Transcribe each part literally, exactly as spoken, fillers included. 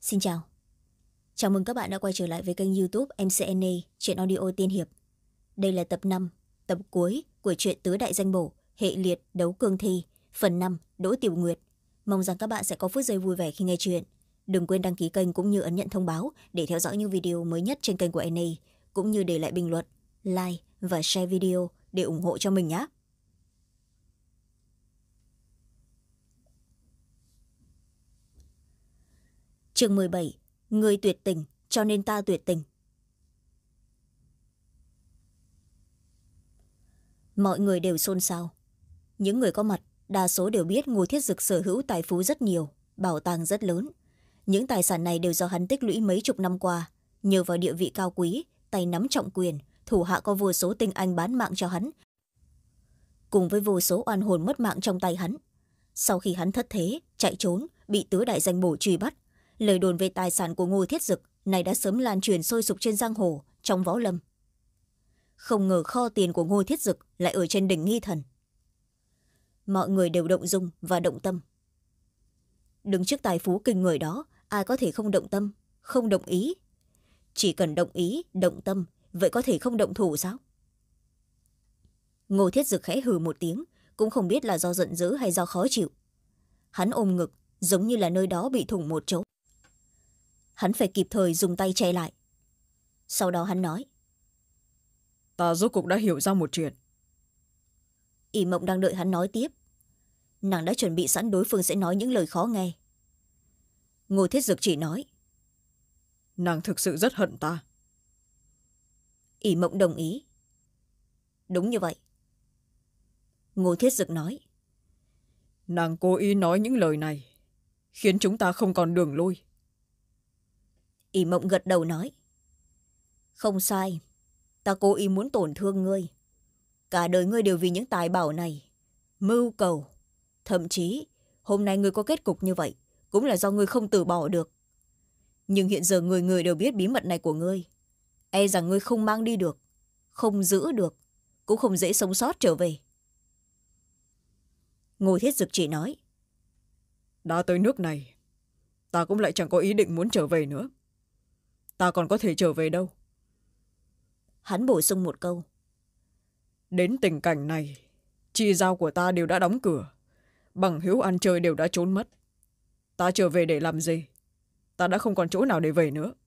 Xin chào. Chào mừng các bạn đã quay trở lại với kênh YouTube em xê en a Truyện Audio Tiên Hiệp. Đây là tập năm, tập cuối của truyện Tứ Đại Danh Bổ, hệ liệt đấu cương thi, phần năm Đỗ Tiểu Nguyệt. Mong rằng các bạn sẽ có phút giây vui vẻ khi nghe chuyện. Đừng quên đăng ký kênh cũng như ấn nhận thông báo để theo dõi những video mới nhất trên kênh của en a, cũng như để lại bình luận, like và share video để ủng hộ cho mình nhé. Chương mười bảy. Người tuyệt tình cho nên ta tuyệt tình. Mọi người đều xôn xao. Những người có mặt đa số đều biết Ngô Thiết Dực sở hữu tài phú rất nhiều, bảo tàng rất lớn. Những tài sản này đều do hắn tích lũy mấy chục năm qua, nhờ vào địa vị cao quý, tay nắm trọng quyền, thủ hạ có vô số tinh anh bán mạng cho hắn, cùng với vô số oan hồn mất mạng trong tay hắn. Sau khi hắn thất thế chạy trốn, bị Tứ Đại Danh Bổ truy bắt, lời đồn về tài sản của Ngô Thiết Dực này đã sớm lan truyền sôi sục trên giang hồ, trong võ lâm. Không ngờ kho tiền của Ngô Thiết Dực lại ở trên đỉnh Nghi Thần. Mọi người đều động dung và động tâm. Đứng trước tài phú kinh người đó, ai có thể không động tâm, không đồng ý? Chỉ cần động ý, động tâm, vậy có thể không động thủ sao? Ngô Thiết Dực khẽ hừ một tiếng, cũng không biết là do giận dữ hay do khó chịu. Hắn ôm ngực, giống như là nơi đó bị thủng một chỗ. Hắn phải kịp thời dùng tay che lại. Sau đó hắn nói: Ta rốt cuộc đã hiểu ra một chuyện. ỷ Mộng đang đợi hắn nói tiếp. Nàng đã chuẩn bị sẵn đối phương sẽ nói những lời khó nghe. Ngô Thiết Dực chỉ nói: Nàng thực sự rất hận ta. ỷ Mộng đồng ý. Đúng như vậy. Ngô Thiết Dực nói: Nàng cố ý nói những lời này, khiến chúng ta không còn đường lui. ỷ Mộng gật đầu nói: Không sai, ta cố ý muốn tổn thương ngươi. Cả đời ngươi đều vì những tài bảo này mưu cầu, thậm chí hôm nay ngươi có kết cục như vậy cũng là do ngươi không từ bỏ được. Nhưng hiện giờ người người đều biết bí mật này của ngươi, e rằng ngươi không mang đi được, không giữ được, cũng không dễ sống sót trở về. Ngô Thiết Dực chỉ nói: Đã tới nước này, ta cũng lại chẳng có ý định muốn trở về nữa. Ta còn có thể trở về đâu. Hắn bổ sung một câu: Đến tình cảnh này, chi giao của ta đều đã đóng cửa, bằng hữu ăn chơi đều đã trốn mất. Ta trở về để làm gì? Ta đã không còn chỗ nào để về nữa.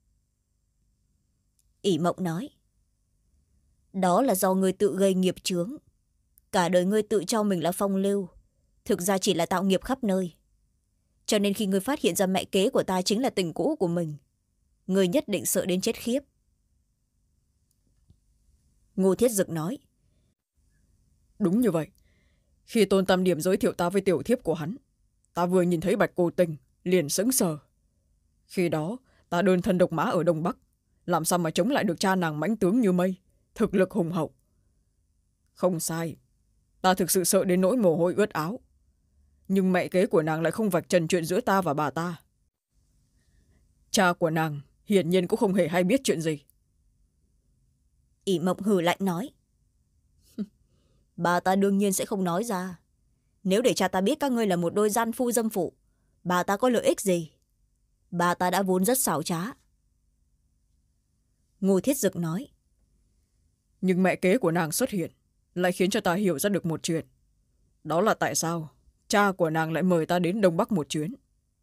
ỷ Mộng nói: Đó là do ngươi tự gây nghiệp chướng. Cả đời ngươi tự cho mình là phong lưu, thực ra chỉ là tạo nghiệp khắp nơi. Cho nên khi ngươi phát hiện ra mẹ kế của ta chính là tình cũ của mình, ngươi nhất định sợ đến chết khiếp. Ngô Thiết Dực nói: Đúng như vậy. Khi Tôn Tam Điểm giới thiệu ta với tiểu thiếp của hắn, ta vừa nhìn thấy Bạch Cô Tình liền sững sờ. Khi đó ta đơn thân độc mã ở Đông Bắc, làm sao mà chống lại được cha nàng mãnh tướng như mây, thực lực hùng hậu. Không sai, ta thực sự sợ đến nỗi mồ hôi ướt áo. Nhưng mẹ kế của nàng lại không vạch trần chuyện giữa ta và bà ta. Cha của nàng hiển nhiên cũng không hề hay biết chuyện gì. ỷ Mộng hừ lạnh nói: Bà ta đương nhiên sẽ không nói ra. Nếu để cha ta biết các ngươi là một đôi gian phu dâm phụ, bà ta có lợi ích gì? Bà ta đã vốn rất xảo trá. Ngô Thiết Dực nói: Nhưng mẹ kế của nàng xuất hiện lại khiến cho ta hiểu ra được một chuyện. Đó là tại sao cha của nàng lại mời ta đến Đông Bắc một chuyến.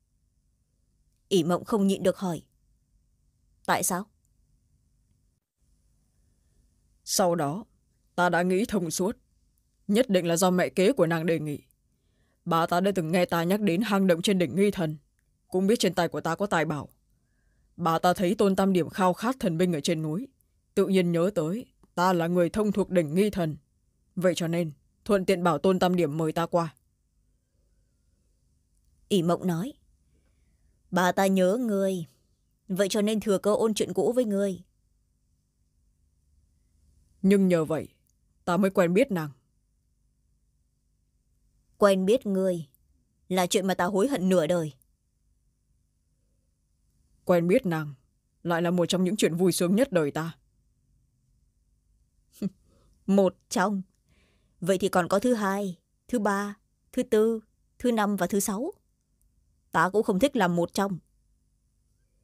ỷ Mộng không nhịn được hỏi: Tại sao? Sau đó ta đã nghĩ thông suốt. Nhất định là do mẹ kế của nàng đề nghị. Bà ta đã từng nghe ta nhắc đến hang động trên đỉnh Nghi Thần, cũng biết trên tay của ta có tài bảo. Bà ta thấy Tôn Tam Điểm khao khát thần binh ở trên núi, tự nhiên nhớ tới ta là người thông thuộc đỉnh Nghi Thần. Vậy cho nên thuận tiện bảo Tôn Tam Điểm mời ta qua. ỷ Mộng nói: Bà ta nhớ ngươi, vậy cho nên thừa cơ ôn chuyện cũ với ngươi. Nhưng nhờ vậy ta mới quen biết nàng. Quen biết ngươi là chuyện mà ta hối hận nửa đời. Quen biết nàng lại là một trong những chuyện vui sướng nhất đời ta. Một trong. Vậy thì còn có thứ hai, thứ ba, thứ tư, thứ năm và thứ sáu. Ta cũng không thích làm một trong.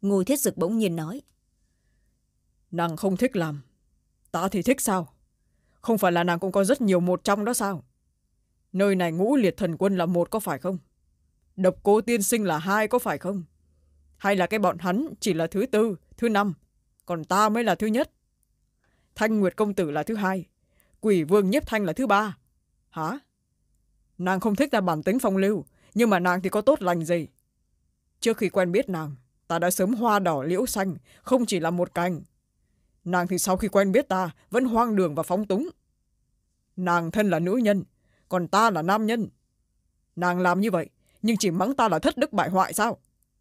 Ngô Thiết Dực bỗng nhiên nói. Nàng không thích làm, ta thì thích sao? Không phải là nàng cũng có rất nhiều một trong đó sao? Nơi này Ngũ Liệt Thần Quân là một có phải không? Độc Cô Tiên Sinh là hai có phải không? Hay là cái bọn hắn chỉ là thứ tư, thứ năm, còn ta mới là thứ nhất? Thanh Nguyệt Công Tử là thứ hai, Quỷ Vương Nhiếp Thanh là thứ ba. Hả? Nàng không thích ta bản tính phong lưu, nhưng mà nàng thì có tốt lành gì? Trước khi quen biết nàng, ta đã sớm hoa đỏ liễu xanh, không chỉ là một cành. Nàng thì sau khi quen biết ta vẫn hoang đường và phóng túng. Nàng thân là nữ nhân, còn ta là nam nhân. Nàng làm như vậy nhưng chỉ mắng ta là thất đức bại hoại sao?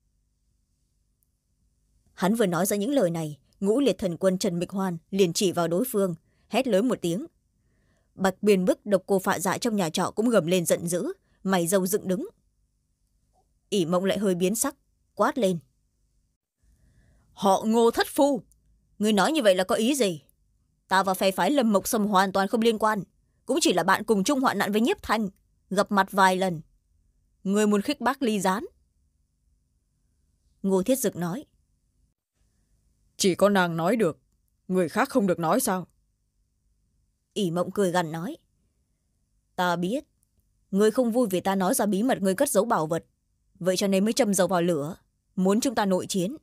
Hắn vừa nói ra những lời này, Ngũ Liệt Thần Quân Trần Mịch Hoan liền chỉ vào đối phương, hét lớn một tiếng. Bạch Biên Bức, Độc Cô Phạ Dạ trong nhà trọ cũng gầm lên giận dữ, mày râu dựng đứng. ỷ Mộng lại hơi biến sắc, quát lên. Họ Ngô thất phu, ngươi nói như vậy là có ý gì? Ta và phe phái Lâm Mộc Sâm hoàn toàn không liên quan, cũng chỉ là bạn cùng chung hoạn nạn với Nhiếp Thanh, gặp mặt vài lần. Ngươi muốn khích bác ly gián? Ngô Thiết Dực nói. Chỉ có nàng nói được, người khác không được nói sao? ỷ Mộng cười gằn nói. Ta biết, ngươi không vui vì ta nói ra bí mật ngươi cất giấu bảo vật, vậy cho nên mới châm dầu vào lửa, muốn chúng ta nội chiến.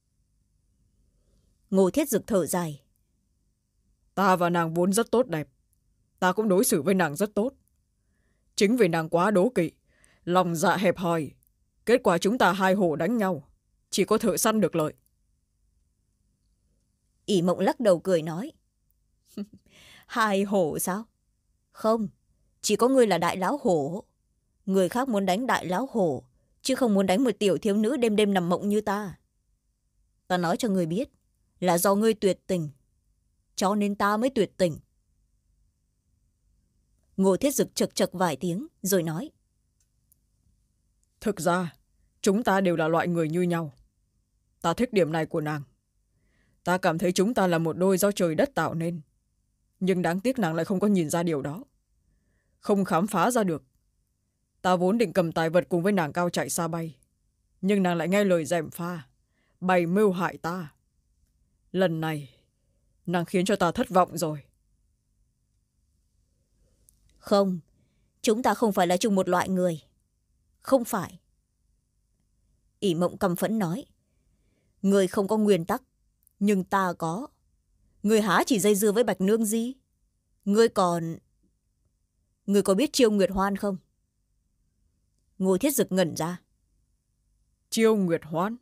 Ngô Thiết Dực thở dài. Ta và nàng vốn rất tốt đẹp, ta cũng đối xử với nàng rất tốt. Chính vì nàng quá đố kỵ, lòng dạ hẹp hòi, kết quả chúng ta hai hổ đánh nhau, chỉ có thợ săn được lợi. ỷ Mộng lắc đầu cười nói. Hai hổ sao? Không, chỉ có ngươi là đại lão hổ. Người khác muốn đánh đại lão hổ, chứ không muốn đánh một tiểu thiếu nữ đêm đêm nằm mộng như ta. Ta nói cho ngươi biết, là do ngươi tuyệt tình, cho nên ta mới tuyệt tình. Ngô Thiết Dực chật chật vài tiếng rồi nói. Thực ra chúng ta đều là loại người như nhau. Ta thích điểm này của nàng. Ta cảm thấy chúng ta là một đôi do trời đất tạo nên, nhưng đáng tiếc nàng lại không có nhìn ra điều đó, không khám phá ra được. Ta vốn định cầm tài vật cùng với nàng cao chạy xa bay, nhưng nàng lại nghe lời gièm pha, bày mưu hại ta. Lần này nàng khiến cho ta thất vọng rồi. Không, chúng ta không phải là chung một loại người. Không phải. ỷ Mộng căm phẫn nói. Người không có nguyên tắc, nhưng ta có. Người há chỉ dây dưa với Bạch Nương Di. Người còn... Người có biết Chiêu Nguyệt Hoan không? Ngô Thiết Dực ngẩn ra. Chiêu Nguyệt Hoan?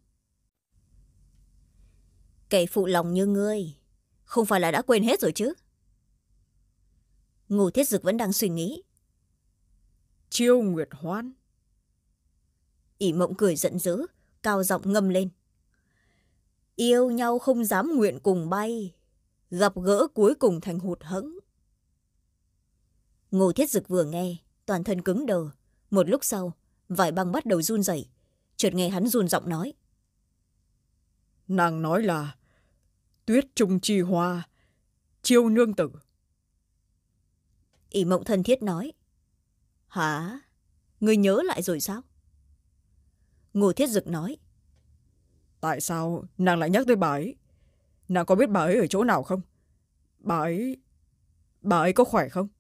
Kẻ phụ lòng như ngươi, không phải là đã quên hết rồi chứ? Ngô Thiết Dực vẫn đang suy nghĩ. Chiêu Nguyệt Hoan? ỷ Mộng cười giận dữ, cao giọng ngâm lên. Yêu nhau không dám nguyện cùng bay, gặp gỡ cuối cùng thành hụt hẫng. Ngô Thiết Dực vừa nghe, toàn thân cứng đờ. Một lúc sau, vải băng bắt đầu run rẩy. Chợt nghe hắn run giọng nói. Nàng nói là Tuyết Trung Chi Hoa, Chiêu nương tử. ỷ Mộng thân thiết nói. Hả? Ngươi nhớ lại rồi sao? Ngô Thiết Dực nói. Tại sao nàng lại nhắc tới bà ấy? Nàng có biết bà ấy ở chỗ nào không? Bà ấy... Bà ấy có khỏe không?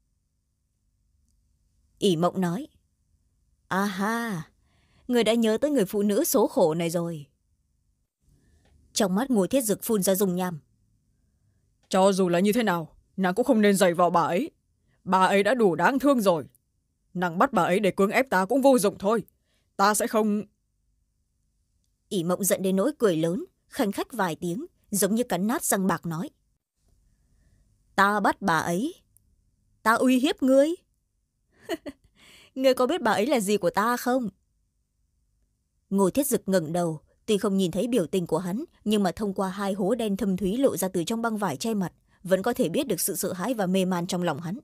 ỷ Mộng nói. À ha, người đã nhớ tới người phụ nữ số khổ này rồi. Trong mắt Ngô Thiết Dực phun ra dung nham. Cho dù là như thế nào, nàng cũng không nên giày vào bà ấy. Bà ấy đã đủ đáng thương rồi. Nàng bắt bà ấy để cưỡng ép ta cũng vô dụng thôi. Ta sẽ không... ỷ Mộng giận đến nỗi cười lớn, khanh khách vài tiếng, giống như cắn nát răng bạc nói. Ta bắt bà ấy? Ta uy hiếp ngươi? Ngươi có biết bà ấy là gì của ta không? Ngô Thiết Dực ngẩng đầu, tuy không nhìn thấy biểu tình của hắn, nhưng mà thông qua hai hố đen thâm thúy lộ ra từ trong băng vải che mặt, vẫn có thể biết được sự sợ hãi và mê man trong lòng hắn.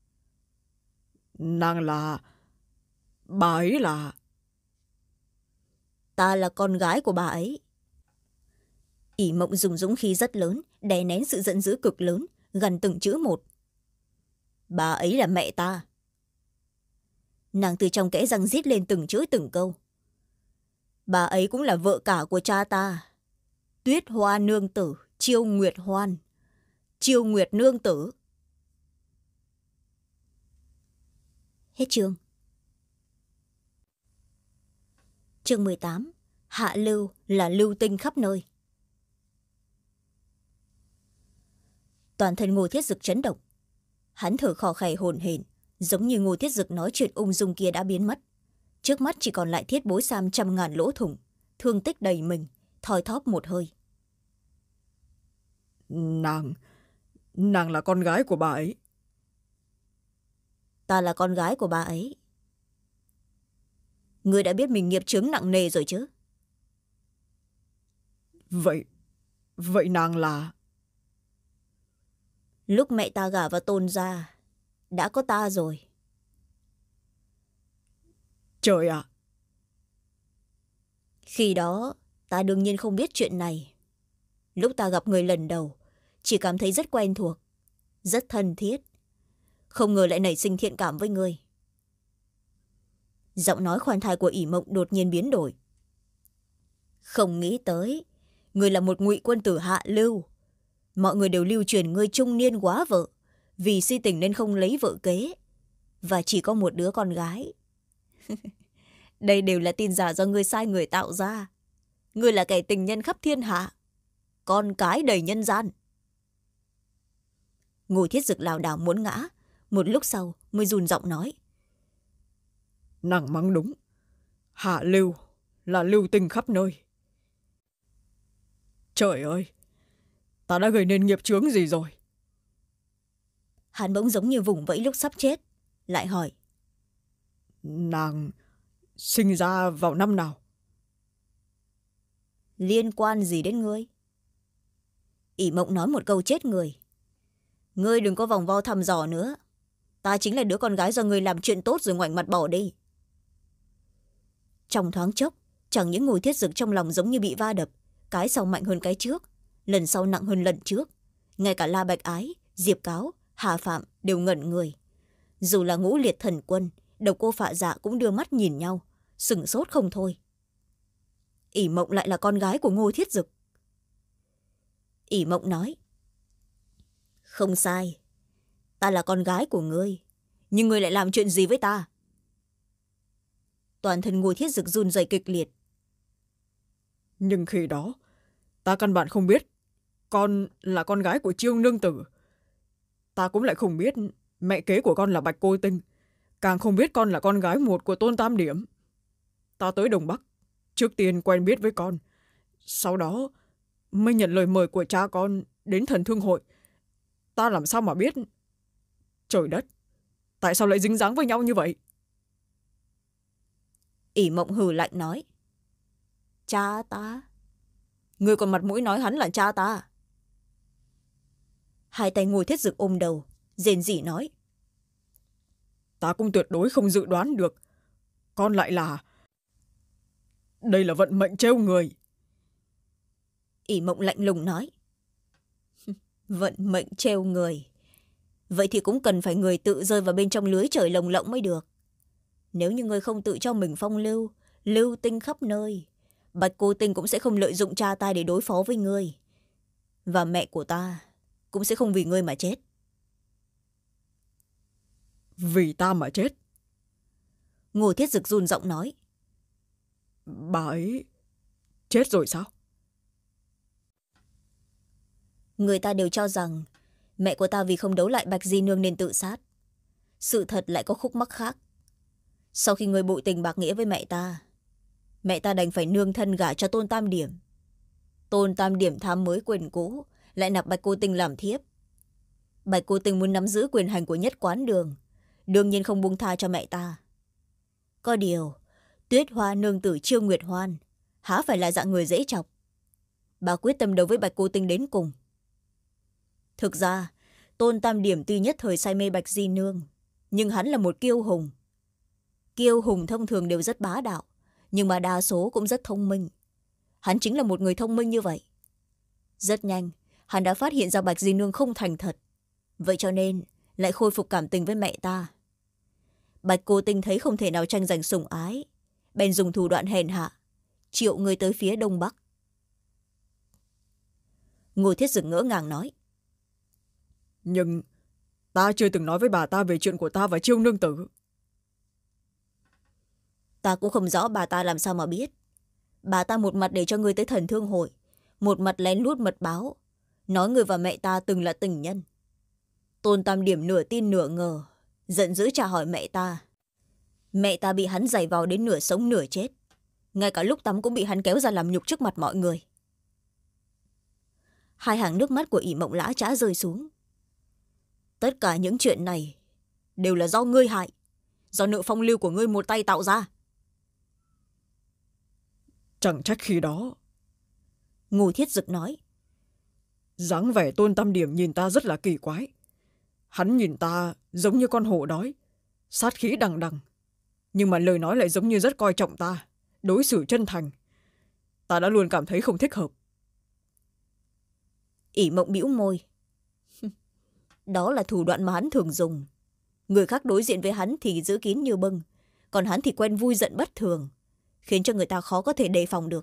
Nàng là... Bà ấy là... Ta là con gái của bà ấy. ỷ Mộng dùng dũng khí rất lớn, đè nén sự giận dữ cực lớn, gần từng chữ một. Bà ấy là mẹ ta. Nàng từ trong kẽ răng rít lên từng chữ từng câu. bà ấy cũng là vợ cả của cha ta, Tuyết Hoa nương tử Chiêu Nguyệt Hoan, Chiêu Nguyệt nương tử. Hết chương. Chương mười tám. Hạ lưu là lưu tinh khắp nơi. Toàn thân Ngô Thiết Dực chấn động. Hắn thở khò khè hổn hển, giống như Ngô Thiết Dực nói chuyện ung dung kia đã biến mất. Trước mắt chỉ còn lại thiết bối sam trăm ngàn lỗ thủng, thương tích đầy mình, thoi thóp một hơi. Nàng, nàng là con gái của bà ấy. Ta là con gái của bà ấy. Ngươi đã biết mình nghiệp chướng nặng nề rồi chứ? Vậy, vậy nàng là... Lúc mẹ ta gả vào Tôn gia, đã có ta rồi. Trời ạ! Khi đó, ta đương nhiên không biết chuyện này. Lúc ta gặp người lần đầu, chỉ cảm thấy rất quen thuộc, rất thân thiết. Không ngờ lại nảy sinh thiện cảm với ngươi. Giọng nói khoan thai của ỷ mộng đột nhiên biến đổi. Không nghĩ tới, ngươi là một ngụy quân tử hạ lưu. Mọi người đều lưu truyền ngươi trung niên quá vợ, vì si tình nên không lấy vợ kế, và chỉ có một đứa con gái. Đây đều là tin giả do ngươi sai người tạo ra. Ngươi là kẻ tình nhân khắp thiên hạ, con cái đầy nhân gian. Ngô Thiết Dực lảo đảo muốn ngã, một lúc sau mới run giọng nói. Nàng mắng đúng. Hạ lưu là lưu tinh khắp nơi. Trời ơi! Ta đã gây nên nghiệp chướng gì rồi? Hắn bỗng giống như vùng vẫy lúc sắp chết, lại hỏi. Nàng sinh ra vào năm nào? Liên quan gì đến ngươi? ỷ mộng nói một câu chết người. Ngươi đừng có vòng vo thăm dò nữa. Ta chính là đứa con gái do ngươi làm chuyện tốt rồi ngoảnh mặt bỏ đi. Trong thoáng chốc, chẳng những Ngô Thiết Dực trong lòng giống như bị va đập, cái sau mạnh hơn cái trước, lần sau nặng hơn lần trước. Ngay cả La Bạch Ái, Diệp Cáo, Hà Phạm đều ngẩn người. Dù là Ngũ Liệt Thần Quân, Độc Cô Phạ Dạ cũng đưa mắt nhìn nhau, sửng sốt không thôi. ỷ mộng lại là con gái của Ngô Thiết Dực. ỷ mộng nói. Không sai, ta là con gái của ngươi, nhưng ngươi lại làm chuyện gì với ta? Toàn thân Ngô Thiết Dực run rẩy kịch liệt. Nhưng khi đó, ta căn bản không biết con là con gái của Chiêu nương tử. Ta cũng lại không biết mẹ kế của con là Bạch Cô Tinh, càng không biết con là con gái một của Tôn Tam Điểm. Ta tới Đông Bắc, trước tiên quen biết với con, sau đó mới nhận lời mời của cha con đến Thần Thương Hội. Ta làm sao mà biết? Trời đất, tại sao lại dính dáng với nhau như vậy? ỷ mộng hừ lạnh nói. Cha ta? Ngươi còn mặt mũi nói hắn là cha ta? Hai tay Ngô Thiết Dực ôm đầu, rên rỉ nói. Ta cũng tuyệt đối không dự đoán được con lại là... Đây là vận mệnh trêu người. ỷ mộng lạnh lùng nói. Vận mệnh trêu người? Vậy thì cũng cần phải người tự rơi vào bên trong lưới trời lồng lộng mới được. Nếu như ngươi không tự cho mình phong lưu, lưu tinh khắp nơi, Bạch Cô Tinh cũng sẽ không lợi dụng cha ta để đối phó với ngươi. Và mẹ của ta cũng sẽ không vì ngươi mà chết. Vì ta mà chết? Ngô Thiết Dực run giọng nói. Bà ấy chết rồi sao? Người ta đều cho rằng mẹ của ta vì không đấu lại Bạch Di Nương nên tự sát. Sự thật lại có khúc mắc khác. Sau khi người bội tình bạc nghĩa với mẹ ta, mẹ ta đành phải nương thân gả cho Tôn Tam Điểm. Tôn Tam Điểm tham mới quyền cũ, lại nạp Bạch Cô Tinh làm thiếp. Bạch Cô Tinh muốn nắm giữ quyền hành của Nhất Quán Đường, đương nhiên không buông tha cho mẹ ta. Có điều, Tuyết Hoa nương tử Chiêu Nguyệt Hoan há phải là dạng người dễ chọc. Bà quyết tâm đấu với Bạch Cô Tinh đến cùng. Thực ra, Tôn Tam Điểm tuy nhất thời say mê Bạch Di Nương, nhưng hắn là một kiêu hùng. Kiêu hùng thông thường đều rất bá đạo, nhưng mà đa số cũng rất thông minh. Hắn chính là một người thông minh như vậy. Rất nhanh, hắn đã phát hiện ra Bạch Di Nương không thành thật. Vậy cho nên, lại khôi phục cảm tình với mẹ ta. Bạch Cô Tinh thấy không thể nào tranh giành sủng ái, bèn dùng thủ đoạn hèn hạ, triệu người tới phía đông bắc. Ngô Thiết Dực ngỡ ngàng nói. Nhưng ta chưa từng nói với bà ta về chuyện của ta và Chiêu nương tử. Ta cũng không rõ bà ta làm sao mà biết. Bà ta một mặt để cho ngươi tới Thần Thương Hội, một mặt lén lút mật báo, nói ngươi và mẹ ta từng là tình nhân. Tôn Tam Điểm nửa tin nửa ngờ, giận dữ trả hỏi mẹ ta. Mẹ ta bị hắn giày vào đến nửa sống nửa chết, ngay cả lúc tắm cũng bị hắn kéo ra làm nhục trước mặt mọi người. Hai hàng nước mắt của ỷ Mộng Lã Trã rơi xuống. Tất cả những chuyện này đều là do ngươi hại, do nợ phong lưu của ngươi một tay tạo ra. Chẳng trách khi đó, Ngô Thiết Dực nói, dáng vẻ Tôn Tam Điểm nhìn ta rất là kỳ quái. Hắn nhìn ta giống như con hổ đói, sát khí đằng đằng, nhưng mà lời nói lại giống như rất coi trọng ta, đối xử chân thành. Ta đã luôn cảm thấy không thích hợp. ỷ Mộng bĩu môi. Đó là thủ đoạn mà hắn thường dùng. Người khác đối diện với hắn thì giữ kín như bưng, còn hắn thì quen vui giận bất thường, khiến cho người ta khó có thể đề phòng được.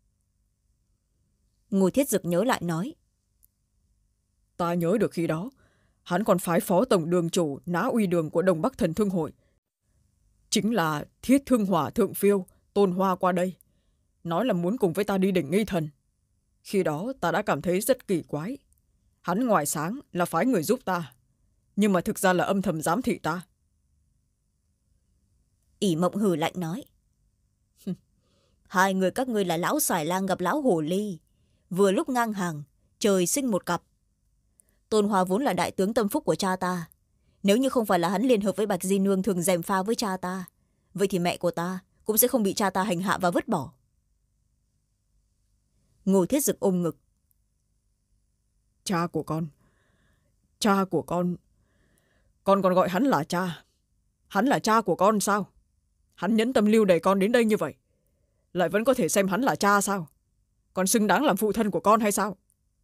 Ngô Thiết Dực nhớ lại nói, Ta nhớ được khi đó hắn còn phái phó tổng đường chủ Nã Uy Đường của Đông Bắc Thần Thương Hội, chính là Thiết Thương Hỏa Thượng Phiêu Tôn Hoa qua đây, nói là muốn cùng với ta đi đỉnh Nghi Thần. Khi đó ta đã cảm thấy rất kỳ quái. Hắn ngoài sáng là phái người giúp ta, nhưng mà thực ra là âm thầm giám thị ta. ỷ Mộng hừ lạnh nói, hai người các ngươi là lão xài lang gặp lão hồ ly, vừa lúc ngang hàng, trời sinh một cặp. Tôn Hoa vốn là đại tướng tâm phúc của cha ta, nếu như không phải là hắn liên hợp với Bạch Di Nương thường gièm pha với cha ta, vậy thì mẹ của ta cũng sẽ không bị cha ta hành hạ và vứt bỏ. Ngô Thiết Dực ôm ngực. Cha của con, cha của con, con còn gọi hắn là cha. Hắn là cha của con sao? Hắn nhẫn tâm lưu đày con đến đây như vậy, lại vẫn có thể xem hắn là cha sao? Con xứng đáng làm phụ thân của con hay sao?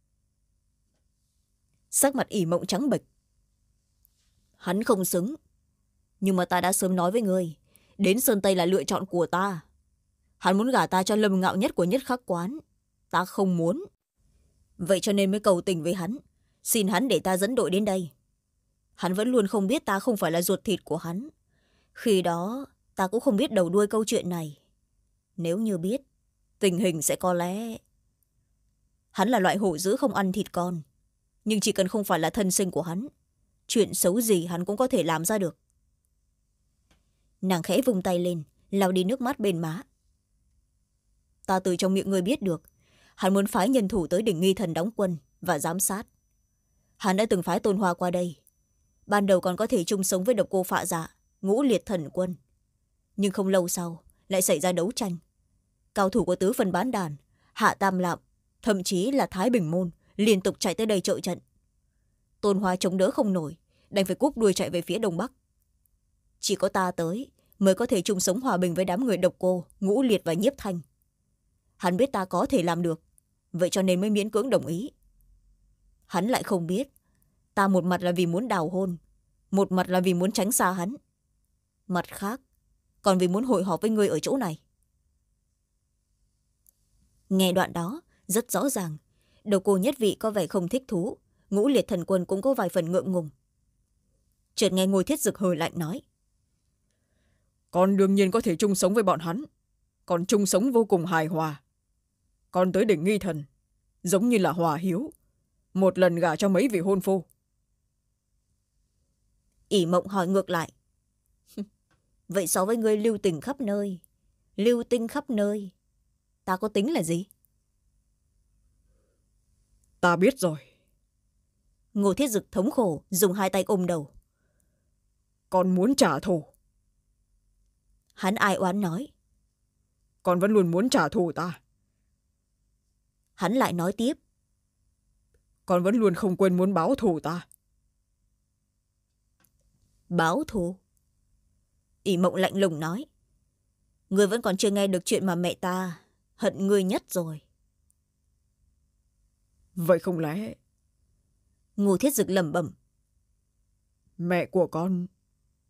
Sắc mặt ỷ Mộng trắng bệch. Hắn không xứng, nhưng mà ta đã sớm nói với ngươi, đến Sơn Tây là lựa chọn của ta. Hắn muốn gả ta cho Lâm Ngạo Nhất của Nhất Khắc Quán, ta không muốn. Vậy cho nên mới cầu tình với hắn, xin hắn để ta dẫn đội đến đây. Hắn vẫn luôn không biết ta không phải là ruột thịt của hắn. Khi đó ta cũng không biết đầu đuôi câu chuyện này. Nếu như biết, tình hình sẽ có lẽ... Hắn là loại hổ dữ không ăn thịt con, nhưng chỉ cần không phải là thân sinh của hắn, chuyện xấu gì hắn cũng có thể làm ra được. Nàng khẽ vung tay lên, lau đi nước mắt bên má. Ta từ trong miệng người biết được, hắn muốn phái nhân thủ tới đỉnh Nghi Thần đóng quân và giám sát. Hắn đã từng phái Tôn Hoa qua đây, ban đầu còn có thể chung sống với Độc Cô Phạ Dạ, Ngũ Liệt Thần Quân, nhưng không lâu sau lại xảy ra đấu tranh. Cao thủ của tứ phần bán đàn, Hạ Tam Lạm, thậm chí là Thái Bình Môn liên tục chạy tới đây trợ trận. Tôn Hoa chống đỡ không nổi, đành phải cúp đuôi chạy về phía đông bắc. Chỉ có ta tới mới có thể chung sống hòa bình với đám người Độc Cô, Ngũ Liệt và Nhiếp Thanh. Hắn biết ta có thể làm được, vậy cho nên mới miễn cưỡng đồng ý. Hắn lại không biết, ta một mặt là vì muốn đào hôn, một mặt là vì muốn tránh xa hắn, mặt khác còn vì muốn hội họp với ngươi ở chỗ này. Nghe đoạn đó rất rõ ràng, Độc Cô Nhất Vị có vẻ không thích thú, Ngũ Liệt Thần Quân cũng có vài phần ngượng ngùng. Chợt nghe Ngô Thiết Dực hừ lạnh nói, Con đương nhiên có thể chung sống với bọn hắn, còn chung sống vô cùng hài hòa. Con tới đỉnh Nghi Thần giống như là hòa hiếu, một lần gả cho mấy vị hôn phu. ỷ Mộng hỏi ngược lại, vậy so với ngươi lưu tình khắp nơi, lưu tinh khắp nơi, ta có tính là gì? Ta biết rồi. Ngô Thiết Dực thống khổ dùng hai tay ôm đầu. Con muốn trả thù. Hắn ai oán nói, Con vẫn luôn muốn trả thù ta. Hắn lại nói tiếp, Con vẫn luôn không quên muốn báo thù ta. báo thù? ỷ Mộng lạnh lùng nói, ngươi vẫn còn chưa nghe được chuyện mà mẹ ta hận ngươi nhất rồi. Vậy không lẽ... Ngô Thiết Dực lẩm bẩm, Mẹ của con...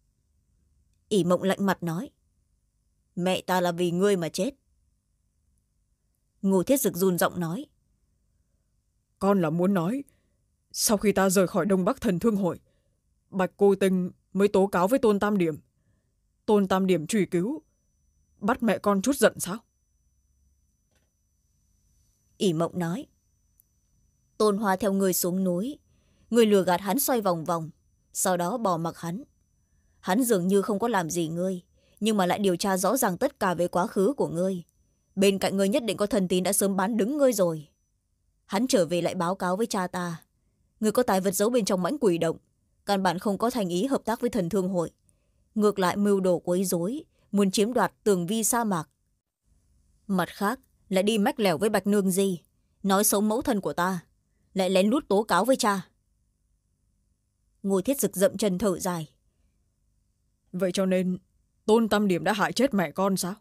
ỷ Mộng lạnh mặt nói, mẹ ta là vì ngươi mà chết. Ngô Thiết Dực run giọng nói. Con là muốn nói, sau khi ta rời khỏi Đông Bắc Thần Thương Hội, Bạch Cô Tinh mới tố cáo với Tôn Tam Điểm. Tôn Tam Điểm truy cứu, bắt mẹ con chút giận sao? ỷ Mộng nói. Tôn Hoa theo người xuống núi, người lừa gạt hắn xoay vòng vòng, sau đó bỏ mặc hắn. Hắn dường như không có làm gì ngươi, nhưng mà lại điều tra rõ ràng tất cả về quá khứ của ngươi. Bên cạnh ngươi nhất định có thần tín đã sớm bán đứng ngươi rồi. Hắn trở về lại báo cáo với cha ta. Ngươi có tài vật giấu bên trong mãnh quỷ động, căn bản không có thành ý hợp tác với Thần Thương Hội. Ngược lại mưu đồ quấy rối, muốn chiếm đoạt tường vi sa mạc. Mặt khác, lại đi mách lẻo với Bạch Nương Di, nói xấu mẫu thân của ta, lại lén lút tố cáo với cha. Ngô Thiết Dực dậm chân thở dài. Vậy cho nên Tôn Tam Điểm đã hại chết mẹ con sao?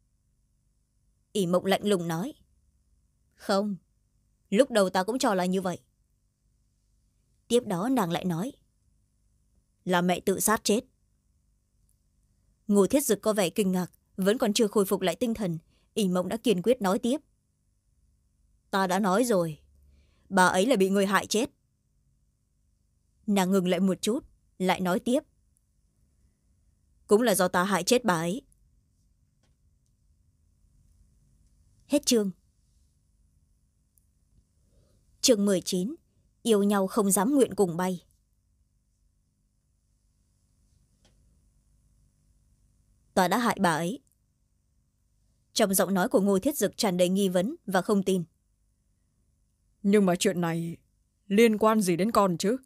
ỷ Mộng lạnh lùng nói. Không, lúc đầu ta cũng cho là như vậy. Tiếp đó nàng lại nói. Là mẹ tự sát chết. Ngô Thiết Dực có vẻ kinh ngạc, vẫn còn chưa khôi phục lại tinh thần. ỷ Mộng đã kiên quyết nói tiếp. Ta đã nói rồi, bà ấy là bị người hại chết. Nàng ngừng lại một chút, lại nói tiếp. Cũng là do ta hại chết bà ấy. Hết chương. Chương mười chín. Yêu nhau không dám nguyện cùng bay. Ta đã hại bà ấy. Trong giọng nói của Ngô Thiết Dực tràn đầy nghi vấn và không tin. Nhưng mà chuyện này liên quan gì đến con chứ?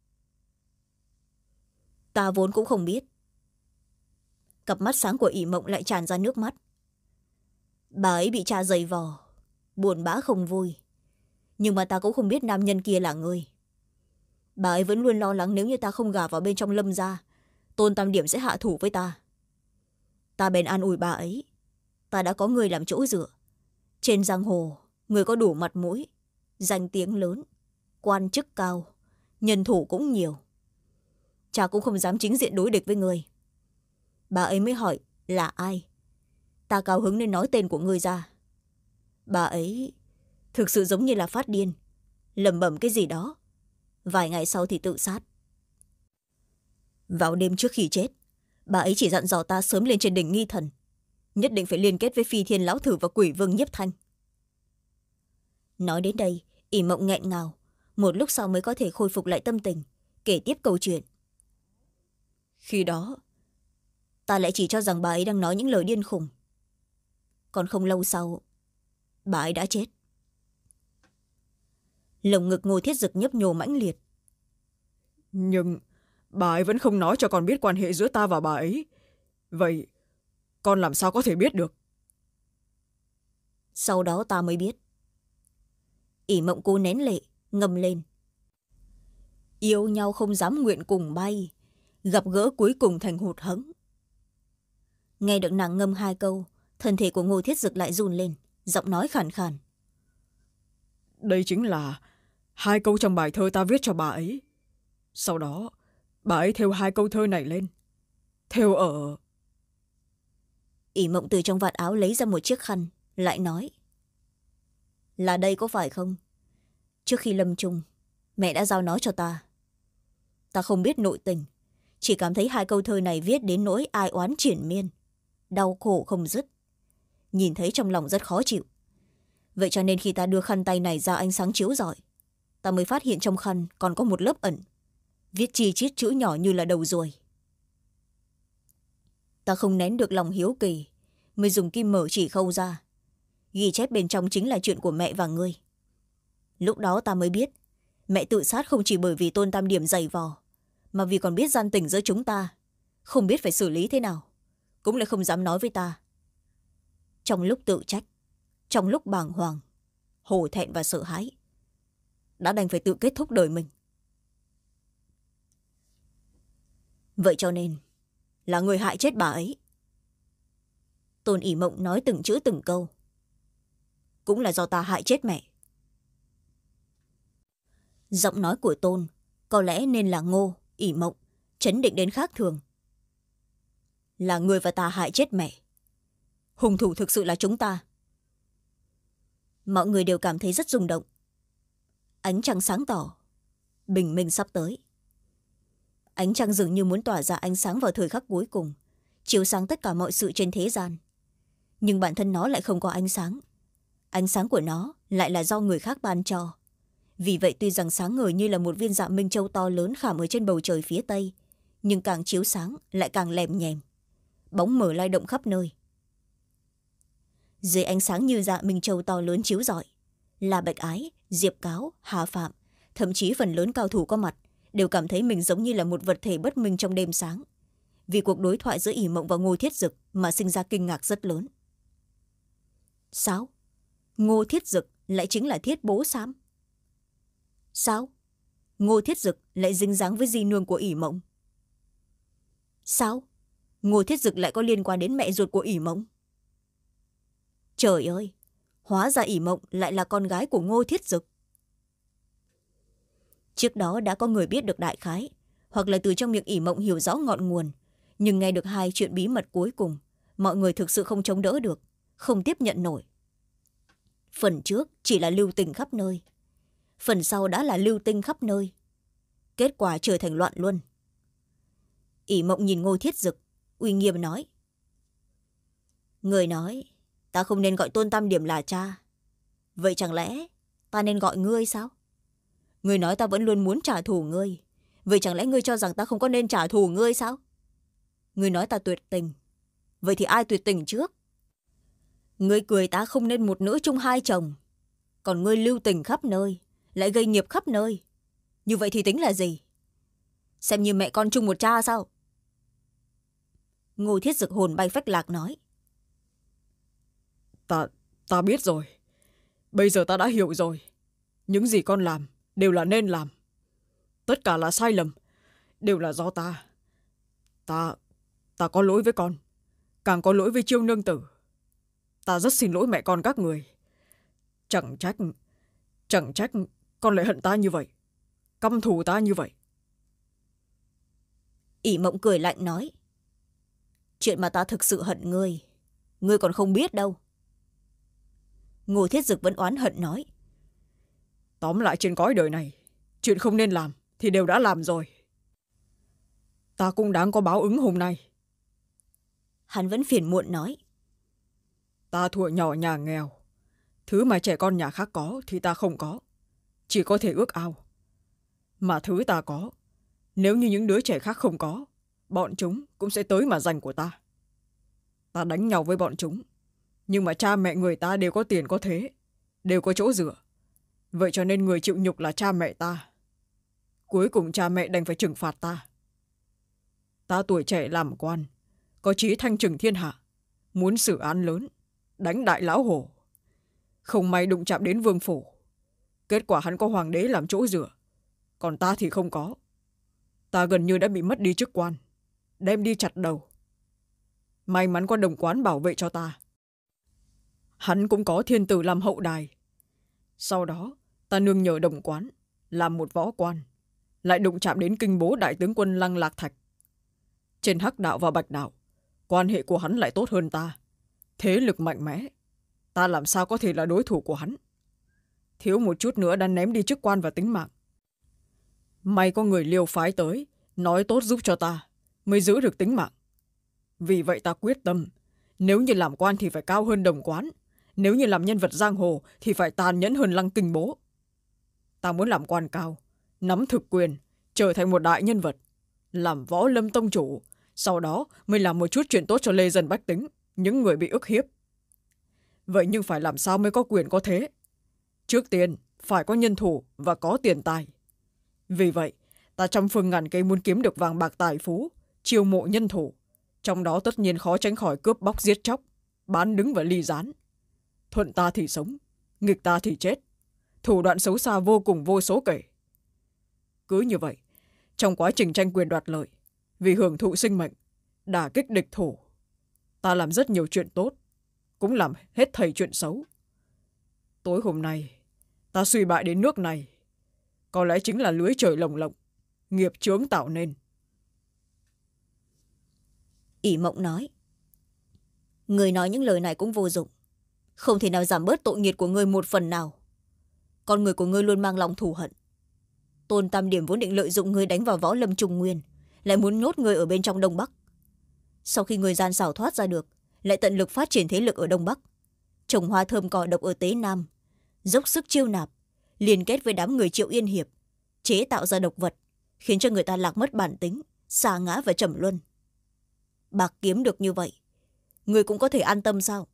Ta vốn cũng không biết. Cặp mắt sáng của ỷ Mộng lại tràn ra nước mắt. Bà ấy bị cha giày vò, buồn bã không vui. Nhưng mà ta cũng không biết nam nhân kia là người. Bà ấy vẫn luôn lo lắng nếu như ta không gả vào bên trong Lâm gia, Tôn Tam Điểm sẽ hạ thủ với ta. Ta bèn an ủi bà ấy. Ta đã có người làm chỗ dựa. Trên giang hồ, người có đủ mặt mũi, danh tiếng lớn, quan chức cao, nhân thủ cũng nhiều. Cha cũng không dám chính diện đối địch với người. Bà ấy mới hỏi là ai. Ta cao hứng nên nói tên của người ra. Bà ấy thực sự giống như là phát điên, lẩm bẩm cái gì đó. Vài ngày sau thì tự sát. Vào đêm trước khi chết, bà ấy chỉ dặn dò ta sớm lên trên đỉnh Nghi Thần, nhất định phải liên kết với Phi Thiên Lão Thử và Quỷ Vương Nhiếp Thanh. Nói đến đây, ỷ Mộng nghẹn ngào, một lúc sau mới có thể khôi phục lại tâm tình, kể tiếp câu chuyện. Khi đó, ta lại chỉ cho rằng bà ấy đang nói những lời điên khùng. Còn không lâu sau, bà ấy đã chết. Lồng ngực Ngô Thiết Dực nhấp nhô mãnh liệt. Nhưng bà ấy vẫn không nói cho con biết quan hệ giữa ta và bà ấy. Vậy con làm sao có thể biết được? Sau đó ta mới biết. ỷ Mộng cố nén lệ, ngâm lên. Yêu nhau không dám nguyện cùng bay, gặp gỡ cuối cùng thành hụt hẫng. Nghe được nàng ngâm hai câu, thân thể của Ngô Thiết Dực lại run lên, giọng nói khàn khàn. Đây chính là hai câu trong bài thơ ta viết cho bà ấy. Sau đó bà ấy thêu hai câu thơ này lên, thêu ở... ỷ Mộng từ trong vạt áo lấy ra một chiếc khăn, lại nói. Là đây có phải không? Trước khi lâm chung, mẹ đã giao nó cho ta. Ta không biết nội tình, chỉ cảm thấy hai câu thơ này viết đến nỗi ai oán triển miên, đau khổ không dứt. Nhìn thấy trong lòng rất khó chịu. Vậy cho nên khi ta đưa khăn tay này ra ánh sáng chiếu rọi, ta mới phát hiện trong khăn còn có một lớp ẩn, viết chi chít chữ nhỏ như là đầu ruồi. Ta không nén được lòng hiếu kỳ, mới dùng kim mở chỉ khâu ra. Ghi chép bên trong chính là chuyện của mẹ và ngươi. Lúc đó ta mới biết, mẹ tự sát không chỉ bởi vì Tôn Tam Điểm giày vò, mà vì còn biết gian tình giữa chúng ta, không biết phải xử lý thế nào, cũng lại không dám nói với ta. Trong lúc tự trách, trong lúc bàng hoàng, hổ thẹn và sợ hãi, đã đành phải tự kết thúc đời mình. Vậy cho nên là người hại chết bà ấy. Tôn ỷ Mộng nói từng chữ từng câu. Cũng là do ta hại chết mẹ. Giọng nói của Tôn có lẽ nên là Ngô, ỷ Mộng, chấn định đến khác thường. Là người và ta hại chết mẹ. Hung thủ thực sự là chúng ta. mọi người đều cảm thấy rất rung động. Ánh trăng sáng tỏ, bình minh sắp tới. Ánh trăng dường như muốn tỏa ra ánh sáng vào thời khắc cuối cùng, chiếu sáng tất cả mọi sự trên thế gian. Nhưng bản thân nó lại không có ánh sáng. Ánh sáng của nó lại là do người khác ban cho. Vì vậy tuy rằng sáng ngời như là một viên dạ minh châu to lớn khảm ở trên bầu trời phía tây, nhưng càng chiếu sáng lại càng lèm nhèm, bóng mờ lay động khắp nơi. Dưới ánh sáng như dạ minh châu to lớn chiếu rọi, là Bạch Ái, Diệp Cáo, Hà Phạm, thậm chí phần lớn cao thủ có mặt đều cảm thấy mình giống như là một vật thể bất minh trong đêm sáng, vì cuộc đối thoại giữa ỷ mộng và Ngô Thiết Dực mà sinh ra kinh ngạc rất lớn. Sao? Ngô Thiết Dực lại chính là Thiết Bố Sam? Sao? Ngô Thiết Dực lại dính dáng với di nương của ỷ mộng? Sao? Ngô Thiết Dực lại có liên quan đến mẹ ruột của ỷ mộng? Trời ơi, hóa ra ỷ mộng lại là con gái của Ngô Thiết Dực. Trước đó đã có người biết được đại khái, hoặc là từ trong miệng ỷ mộng hiểu rõ ngọn nguồn, nhưng nghe được hai chuyện bí mật cuối cùng, mọi người thực sự không chống đỡ được, không tiếp nhận nổi. Phần trước chỉ là lưu tình khắp nơi, phần sau đã là lưu tinh khắp nơi. Kết quả trở thành loạn luân. ỷ mộng nhìn Ngô Thiết Dực, uy nghiêm nói: Người nói ta không nên gọi Tôn Tam Điểm là cha, vậy chẳng lẽ ta nên gọi ngươi sao? Ngươi nói ta vẫn luôn muốn trả thù ngươi, vậy chẳng lẽ ngươi cho rằng ta không có nên trả thù ngươi sao? Ngươi nói ta tuyệt tình, vậy thì ai tuyệt tình trước? Ngươi cười ta không nên một nữ chung hai chồng, còn ngươi lưu tình khắp nơi, lại gây nghiệp khắp nơi, như vậy thì tính là gì? Xem như mẹ con chung một cha sao? Ngô Thiết Dực hồn bay phách lạc nói: Ta, ta biết rồi. Bây giờ ta đã hiểu rồi. Những gì con làm đều là nên làm. Tất cả là sai lầm, đều là do ta. Ta, ta có lỗi với con, càng có lỗi với Chiêu nương tử. Ta rất xin lỗi mẹ con các người. Chẳng trách, chẳng trách con lại hận ta như vậy, căm thù ta như vậy. ỷ mộng cười lạnh nói: Chuyện mà ta thực sự hận ngươi, ngươi còn không biết đâu. Ngô Thiết Dực vẫn oán hận nói: Tóm lại trên cõi đời này, chuyện không nên làm thì đều đã làm rồi. Ta cũng đáng có báo ứng hôm nay. Hắn vẫn phiền muộn nói: Ta thuở nhỏ nhà nghèo, thứ mà trẻ con nhà khác có thì ta không có, chỉ có thể ước ao. Mà thứ ta có, nếu như những đứa trẻ khác không có, bọn chúng cũng sẽ tới mà giành của ta. Ta đánh nhau với bọn chúng, nhưng mà cha mẹ người ta đều có tiền có thế, đều có chỗ dựa. Vậy cho nên người chịu nhục là cha mẹ ta. Cuối cùng cha mẹ đành phải trừng phạt ta. Ta tuổi trẻ làm quan, có chí thanh trừng thiên hạ, muốn xử án lớn, đánh đại lão hổ. Không may đụng chạm đến vương phủ. Kết quả hắn có hoàng đế làm chỗ dựa, còn ta thì không có. Ta gần như đã bị mất đi chức quan, đem đi chặt đầu. May mắn có đồng quán bảo vệ cho ta. Hắn cũng có thiên tử làm hậu đài. Sau đó ta nương nhờ đồng quán làm một võ quan, lại đụng chạm đến kinh bố đại tướng quân Lăng Lạc Thạch. Trên hắc đạo và bạch đạo, quan hệ của hắn lại tốt hơn ta, thế lực mạnh mẽ. Ta làm sao có thể là đối thủ của hắn? Thiếu một chút nữa đã ném đi chức quan và tính mạng. May có người Liêu phái tới nói tốt giúp cho ta, mới giữ được tính mạng. Vì vậy ta quyết tâm, nếu như làm quan thì phải cao hơn đồng quán, nếu như làm nhân vật giang hồ thì phải tàn nhẫn hơn Lăng kinh bố. Ta muốn làm quan cao, nắm thực quyền, trở thành một đại nhân vật, làm võ lâm tông chủ, sau đó mới làm một chút chuyện tốt cho lê dân bách tính, những người bị ức hiếp. Vậy nhưng phải làm sao mới có quyền có thế? Trước tiên phải có nhân thủ và có tiền tài. Vì vậy ta trăm phương ngàn kế muốn kiếm được vàng bạc tài phú, chiêu mộ nhân thủ, trong đó tất nhiên khó tránh khỏi cướp bóc giết chóc, bán đứng và ly gián. Thuận ta thì sống, nghịch ta thì chết, thủ đoạn xấu xa vô cùng vô số kể. Cứ như vậy, trong quá trình tranh quyền đoạt lợi, vì hưởng thụ sinh mệnh, đả kích địch thủ, ta làm rất nhiều chuyện tốt, cũng làm hết thảy chuyện xấu. Tối hôm nay ta suy bại đến nước này, có lẽ chính là lưới trời lồng lộng, nghiệp chướng tạo nên. ỷ mộng nói: Người nói những lời này cũng vô dụng. không thể nào giảm bớt tội nghiệt của ngươi một phần nào. Con người của ngươi luôn mang lòng thù hận. Tôn Tam Điểm vốn định lợi dụng ngươi đánh vào võ lâm Trung Nguyên, lại muốn nhốt ngươi ở bên trong Đông Bắc. Sau khi ngươi gian xảo thoát ra được, lại tận lực phát triển thế lực ở Đông Bắc, trồng hoa thơm cỏ độc ở Tế Nam, dốc sức chiêu nạp, liên kết với đám người Triệu Yên Hiệp, chế tạo ra độc vật, khiến cho người ta lạc mất bản tính, sa ngã và trầm luân. Bạc kiếm được như vậy, ngươi cũng có thể an tâm sao?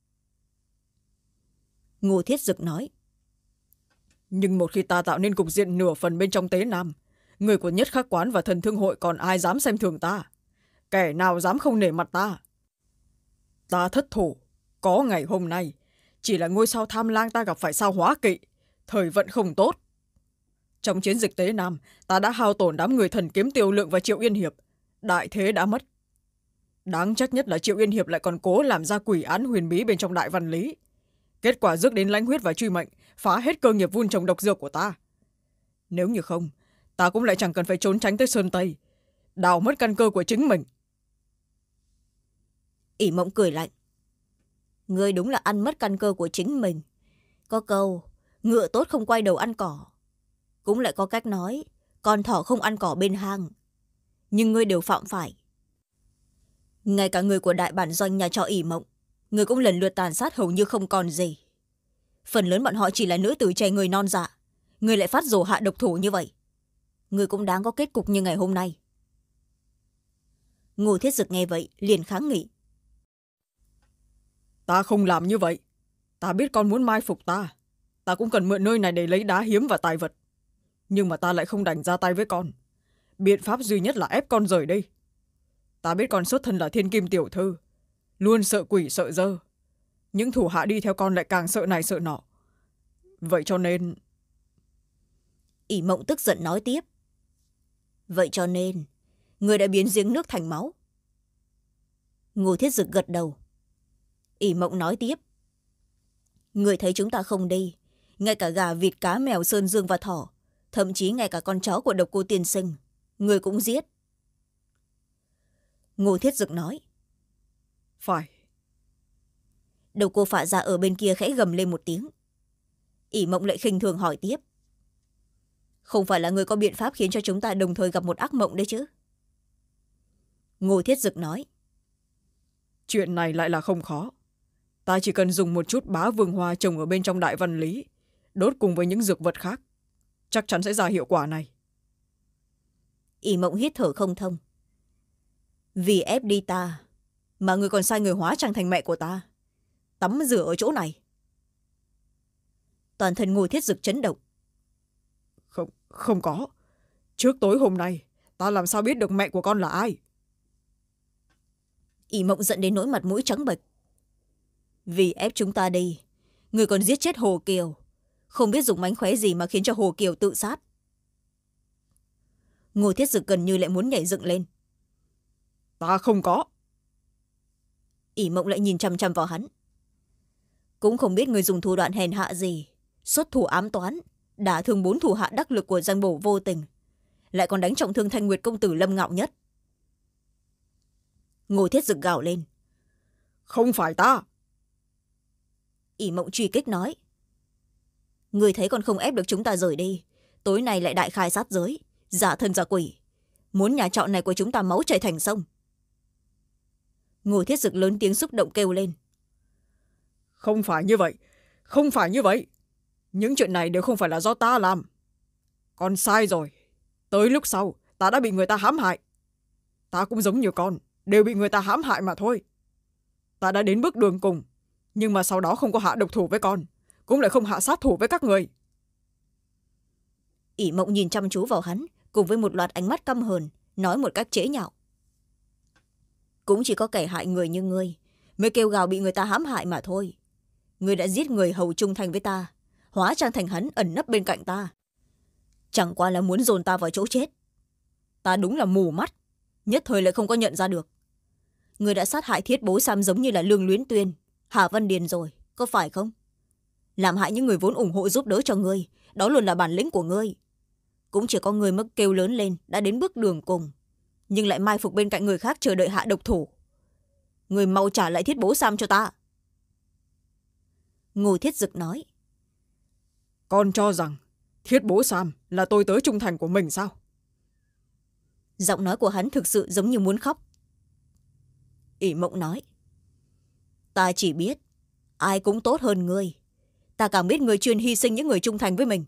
Ngô Thiết Dực nói. Nhưng một khi ta tạo nên cục diện nửa phần bên trong Tế Nam, người của Nhất Khắc Quán và Thần Thương Hội còn ai dám xem thường ta? Kẻ nào dám không nể mặt ta? Ta thất thủ, có ngày hôm nay, chỉ là ngôi sao Tham Lang ta gặp phải sao Hóa Kỵ, thời vận không tốt. Trong chiến dịch Tế Nam, ta đã hao tổn đám người Thần Kiếm Tiêu Lượng và Triệu Yên Hiệp, đại thế đã mất. Đáng trách nhất là Triệu Yên Hiệp lại còn cố làm ra quỷ án huyền bí bên trong Đại Văn Lý. Kết quả rước đến lãnh huyết và truy mệnh, phá hết cơ nghiệp vun trồng độc dược của ta. Nếu như không, ta cũng lại chẳng cần phải trốn tránh tới Sơn Tây, đào mất căn cơ của chính mình. Ỷ Mộng cười lạnh. Ngươi đúng là ăn mất căn cơ của chính mình. Có câu, ngựa tốt không quay đầu ăn cỏ. Cũng lại có cách nói, con thỏ không ăn cỏ bên hang. Nhưng ngươi đều phạm phải. Ngay cả người của đại bản doanh nhà trọ Ỷ Mộng, người cũng lần lượt tàn sát hầu như không còn gì. Phần lớn bọn họ chỉ là nữ tử trẻ người non dạ, người lại phát rồ hạ độc thủ như vậy. Người cũng đáng có kết cục như ngày hôm nay. Ngô Thiết Dực nghe vậy liền kháng nghị. Ta không làm như vậy. Ta biết con muốn mai phục ta, ta cũng cần mượn nơi này để lấy đá hiếm và tài vật. Nhưng mà ta lại không đành ra tay với con. Biện pháp duy nhất là ép con rời đi. Ta biết con xuất thân là thiên kim tiểu thư, luôn sợ quỷ sợ dơ. Những thủ hạ đi theo con lại càng sợ này sợ nọ. Vậy cho nên... Ỷ Mộng tức giận nói tiếp. Vậy cho nên, người đã biến giếng nước thành máu. Ngô Thiết Dực gật đầu. Ỷ Mộng nói tiếp. Người thấy chúng ta không đi, ngay cả gà vịt cá mèo sơn dương và thỏ, thậm chí ngay cả con chó của độc cô tiên sinh, người cũng giết. Ngô Thiết Dực nói. Phải. Độc cô Phạ Dạ ở bên kia khẽ gầm lên một tiếng. Ỷ Mộng lại khinh thường hỏi tiếp. Không phải là người có biện pháp khiến cho chúng ta đồng thời gặp một ác mộng đấy chứ? Ngô Thiết Dực nói. Chuyện này lại là không khó. Ta chỉ cần dùng một chút bá vương hoa trồng ở bên trong Đại Văn Lý, đốt cùng với những dược vật khác, chắc chắn sẽ ra hiệu quả này. Ỷ Mộng hít thở không thông. Vì ép đi ta mà người còn sai người hóa trang thành mẹ của ta, tắm rửa ở chỗ này. Toàn thân Ngô Thiết Dực chấn động. Không, không có. Trước tối hôm nay, ta làm sao biết được mẹ của con là ai? Ỷ Mộng giận đến nỗi mặt mũi trắng bệch. Vì ép chúng ta đi, người còn giết chết Hồ Kiều, không biết dùng mánh khóe gì mà khiến cho Hồ Kiều tự sát. Ngô Thiết Dực gần như lại muốn nhảy dựng lên. Ta không có. Ỷ Mộng lại nhìn chằm chằm vào hắn. Cũng không biết người dùng thủ đoạn hèn hạ gì, xuất thủ ám toán, đả thương bốn thủ hạ đắc lực của Danh Bổ vô tình, lại còn đánh trọng thương Thanh Nguyệt công tử Lâm Ngạo Nhất. Ngô Thiết Dực gào lên. Không phải ta. Ỷ Mộng truy kích nói. Người thấy còn không ép được chúng ta rời đi, tối nay lại đại khai sát giới, giả thân giả quỷ, muốn nhà trọ này của chúng ta máu chảy thành sông. Ngô Thiết Dực lớn tiếng xúc động kêu lên. Không phải như vậy, không phải như vậy. Những chuyện này đều không phải là do ta làm. Con sai rồi. Tới lúc sau, ta đã bị người ta hãm hại. Ta cũng giống như con, đều bị người ta hãm hại mà thôi. Ta đã đến bước đường cùng, nhưng mà sau đó không có hạ độc thủ với con, cũng lại không hạ sát thủ với các người. Ỷ Mộng nhìn chăm chú vào hắn, cùng với một loạt ánh mắt căm hờn, nói một cách chế nhạo. Cũng chỉ có kẻ hại người như ngươi mới kêu gào bị người ta hãm hại mà thôi. Ngươi đã giết người hầu trung thành với ta, hóa trang thành hắn ẩn nấp bên cạnh ta, chẳng qua là muốn dồn ta vào chỗ chết. Ta đúng là mù mắt, nhất thời lại không có nhận ra được. Ngươi đã sát hại Thiết Bối Sam giống như là Lương Luyến Tuyên, Hà Văn Điền rồi, có phải không? Làm hại những người vốn ủng hộ giúp đỡ cho ngươi, đó luôn là bản lĩnh của ngươi. Cũng chỉ có ngươi mới kêu lớn lên đã đến bước đường cùng, nhưng lại mai phục bên cạnh người khác chờ đợi hạ độc thủ. Ngươi mau trả lại Thiết Bối Sam cho ta. Ngô Thiết Dực nói. Con cho rằng Thiết Bố Sam là tôi tớ trung thành của mình sao? Giọng nói của hắn thực sự giống như muốn khóc. ỷ Mộng nói. Ta chỉ biết ai cũng tốt hơn ngươi. Ta càng biết ngươi chuyên hy sinh những người trung thành với mình.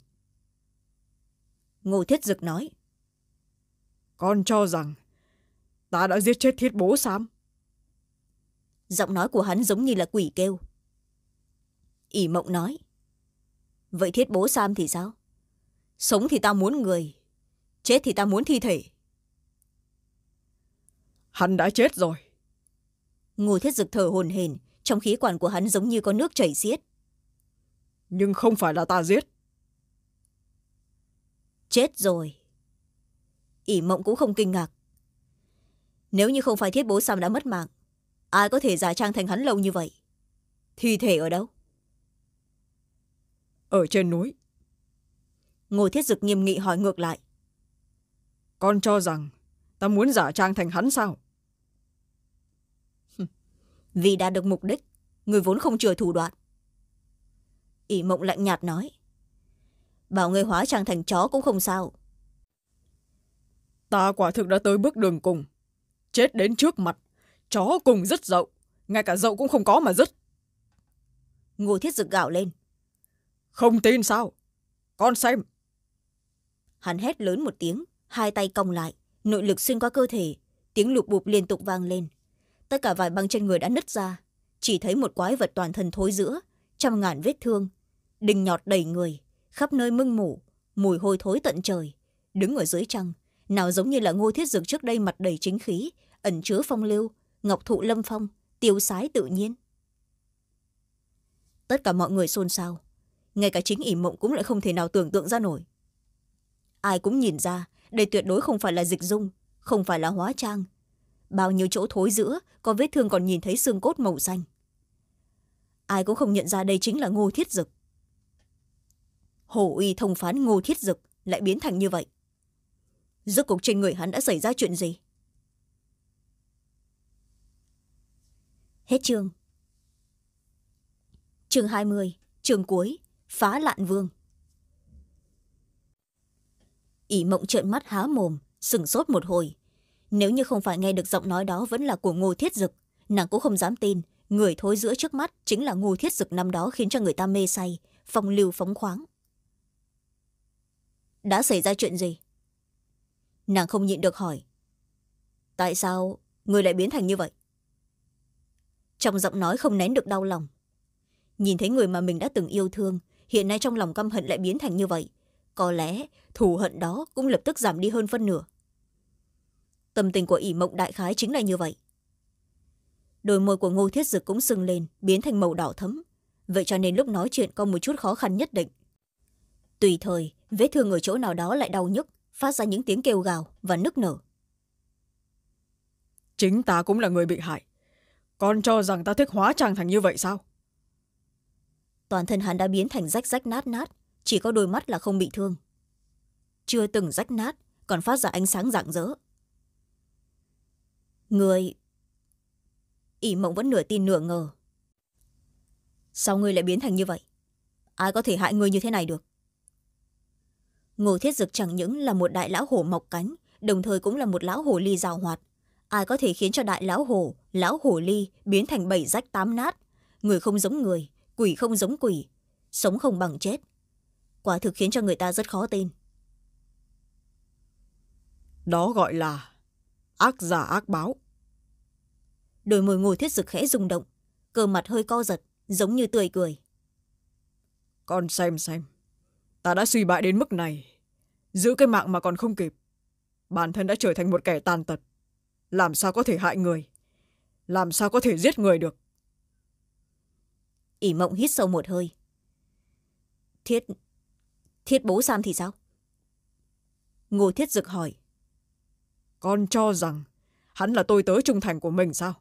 Ngô Thiết Dực nói. Con cho rằng ta đã giết chết Thiết Bố Sam? Giọng nói của hắn giống như là quỷ kêu. ỷ Mộng nói. Vậy Thiết Bố Sam thì sao? Sống thì ta muốn người, chết thì ta muốn thi thể. Hắn đã chết rồi. Ngô Thiết Dực thở hổn hển, trong khí quản của hắn giống như có nước chảy xiết. Nhưng không phải là ta giết. Chết rồi. ỷ Mộng cũng không kinh ngạc. Nếu như không phải Thiết Bố Sam đã mất mạng, ai có thể giả trang thành hắn lâu như vậy? Thi thể ở đâu? Ở trên núi. Ngô Thiết Dực nghiêm nghị hỏi ngược lại. Con cho rằng ta muốn giả trang thành hắn sao? Vì đã được mục đích, người vốn không chừa thủ đoạn. ỷ Mộng lạnh nhạt nói. Bảo người hóa trang thành chó cũng không sao. Ta quả thực đã tới bước đường cùng. Chết đến trước mặt, chó cùng dứt dậu, ngay cả dậu cũng không có mà dứt. Ngô Thiết Dực gào lên. Không tin sao? Con xem. Hắn hét lớn một tiếng, hai tay cong lại, nội lực xuyên qua cơ thể, tiếng lụp bụp liên tục vang lên. Tất cả vải băng trên người đã nứt ra, chỉ thấy một quái vật toàn thân thối rữa, trăm ngàn vết thương, đinh nhọt đầy người, khắp nơi mưng mủ, mùi hôi thối tận trời. Đứng ở dưới trăng, nào giống như là Ngô Thiết Dực trước đây mặt đầy chính khí, ẩn chứa phong lưu, ngọc thụ lâm phong, tiêu sái tự nhiên. Tất cả mọi người xôn xao, ngay cả chính ỷ Mộng cũng lại không thể nào tưởng tượng ra nổi. Ai cũng nhìn ra đây tuyệt đối không phải là dịch dung, không phải là hóa trang. Bao nhiêu chỗ thối rữa, có vết thương còn nhìn thấy xương cốt màu xanh. Ai cũng không nhận ra đây chính là Ngô Thiết Dực. Hổ uy thông phán Ngô Thiết Dực lại biến thành như vậy. Rốt cuộc trên người hắn đã xảy ra chuyện gì? Hết chương. Chương hai mươi, chương cuối, Phá Lạn Vương. ỷ Mộng trợn mắt há mồm, sửng sốt một hồi. Nếu như không phải nghe được giọng nói đó vẫn là của Ngô Thiết Dực, nàng cũng không dám tin người thối giữa trước mắt chính là Ngô Thiết Dực năm đó khiến cho người ta mê say, phong lưu phóng khoáng. Đã xảy ra chuyện gì? Nàng không nhịn được hỏi. Tại sao người lại biến thành như vậy? Trong giọng nói không nén được đau lòng. Nhìn thấy người mà mình đã từng yêu thương, hiện nay trong lòng căm hận lại biến thành như vậy, có lẽ thù hận đó cũng lập tức giảm đi hơn phân nửa. Tâm tình của ỷ Mộng đại khái chính là như vậy. Đôi môi của Ngô Thiết Dực cũng sưng lên, biến thành màu đỏ thẫm, vậy cho nên lúc nói chuyện có một chút khó khăn nhất định. Tùy thời vết thương ở chỗ nào đó lại đau nhức, phát ra những tiếng kêu gào và nức nở. Chính ta cũng là người bị hại. Con cho rằng ta thích hóa trang thành như vậy sao? Toàn thân hắn đã biến thành rách rách nát nát, chỉ có đôi mắt là không bị thương. Chưa từng rách nát, còn phát ra ánh sáng rạng rỡ. Người... ỷ Mộng vẫn nửa tin nửa ngờ. Sao ngươi lại biến thành như vậy? Ai có thể hại ngươi như thế này được? Ngô Thiết Dực chẳng những là một đại lão hổ mọc cánh, đồng thời cũng là một lão hổ ly rào hoạt. Ai có thể khiến cho đại lão hổ, lão hổ ly biến thành bảy rách tám nát? Người không giống người, quỷ không giống quỷ, sống không bằng chết. Quả thực khiến cho người ta rất khó tin. Đó gọi là ác giả ác báo. Đôi môi Ngô Thiết Dực khẽ rung động, cơ mặt hơi co giật, giống như tươi cười. Con xem xem, ta đã suy bại đến mức này, giữ cái mạng mà còn không kịp. Bản thân đã trở thành một kẻ tàn tật, làm sao có thể hại người, làm sao có thể giết người được? ỷ Mộng hít sâu một hơi. Thiết... Thiết Bố Sam thì sao? Ngô Thiết Dực hỏi. Con cho rằng hắn là tôi tớ trung thành của mình sao?